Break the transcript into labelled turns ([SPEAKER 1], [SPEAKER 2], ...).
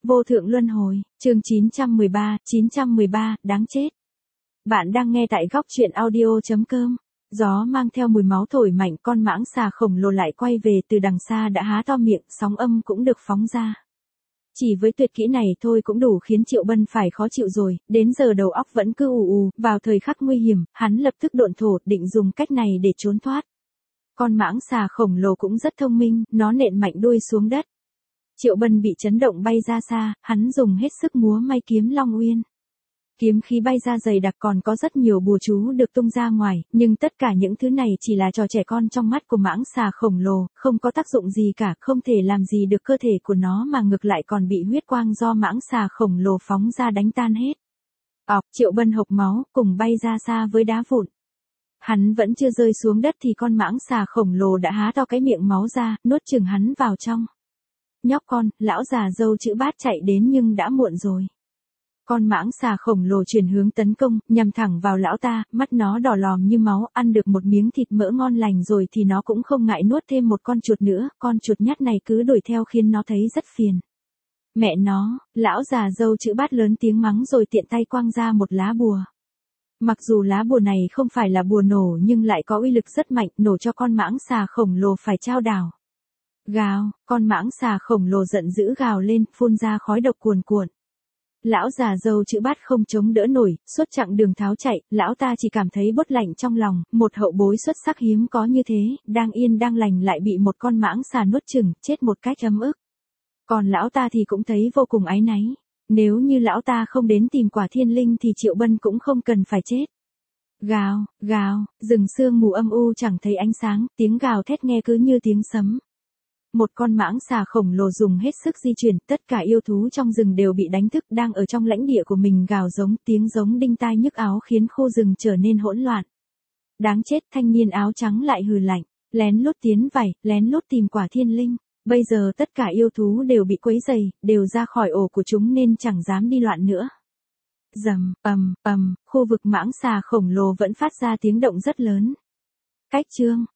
[SPEAKER 1] Vô thượng luân hồi, chương 913, đáng chết. Bạn đang nghe tại góc truyện audio.com. Gió mang theo mùi máu thổi mạnh, con mãng xà khổng lồ lại quay về, từ đằng xa đã há to miệng, sóng âm cũng được phóng ra. Chỉ với tuyệt kỹ này thôi cũng đủ khiến Triệu Bân phải khó chịu rồi, đến giờ đầu óc vẫn cứ ù ù, vào thời khắc nguy hiểm, hắn lập tức độn thổ, định dùng cách này để trốn thoát. Con mãng xà khổng lồ cũng rất thông minh, nó nện mạnh đuôi xuống đất. Triệu Bân bị chấn động bay ra xa, hắn dùng hết sức múa may kiếm Long Uyên. Kiếm khí bay ra dày đặc, còn có rất nhiều bùa chú được tung ra ngoài, nhưng tất cả những thứ này chỉ là trò trẻ con trong mắt của mãng xà khổng lồ, không có tác dụng gì cả, không thể làm gì được cơ thể của nó mà ngược lại còn bị huyết quang do mãng xà khổng lồ phóng ra đánh tan hết. Triệu Bân hộc máu, cùng bay ra xa với đá vụn. Hắn vẫn chưa rơi xuống đất thì con mãng xà khổng lồ đã há to cái miệng máu ra, nuốt chửng hắn vào trong. Nhóc con, lão già dâu chữ Bát chạy đến nhưng đã muộn rồi. Con mãng xà khổng lồ chuyển hướng tấn công, nhằm thẳng vào lão ta, mắt nó đỏ lòm như máu, ăn được một miếng thịt mỡ ngon lành rồi thì nó cũng không ngại nuốt thêm một con chuột nữa, con chuột nhắt này cứ đuổi theo khiến nó thấy rất phiền. Mẹ nó, lão già dâu chữ Bát lớn tiếng mắng rồi tiện tay quăng ra một lá bùa. Mặc dù lá bùa này không phải là bùa nổ nhưng lại có uy lực rất mạnh, nổ cho con mãng xà khổng lồ phải chao đảo. Gào, con mãng xà khổng lồ giận dữ gào lên, phun ra khói độc cuồn cuộn. Lão già dâu chữ Bát không chống đỡ nổi, suốt chặng đường tháo chạy, lão ta chỉ cảm thấy bốt lạnh trong lòng, một hậu bối xuất sắc hiếm có như thế, đang yên đang lành lại bị một con mãng xà nuốt chửng, chết một cách ấm ức. Còn lão ta thì cũng thấy vô cùng áy náy. Nếu như lão ta không đến tìm quả thiên linh thì Triệu Bân cũng không cần phải chết. Gào, gào, rừng sương mù âm u chẳng thấy ánh sáng, tiếng gào thét nghe cứ như tiếng sấm. Một con mãng xà khổng lồ dùng hết sức di chuyển, tất cả yêu thú trong rừng đều bị đánh thức, đang ở trong lãnh địa của mình gào giống, tiếng giống đinh tai nhức áo khiến khu rừng trở nên hỗn loạn. Đáng chết, thanh niên áo trắng lại hừ lạnh, lén lút tiến vảy, lén lút tìm quả thiên linh. Bây giờ tất cả yêu thú đều bị quấy rầy, đều ra khỏi ổ của chúng nên chẳng dám đi loạn nữa. Rầm, khu vực mãng xà khổng lồ vẫn phát ra tiếng động rất lớn. Cách chương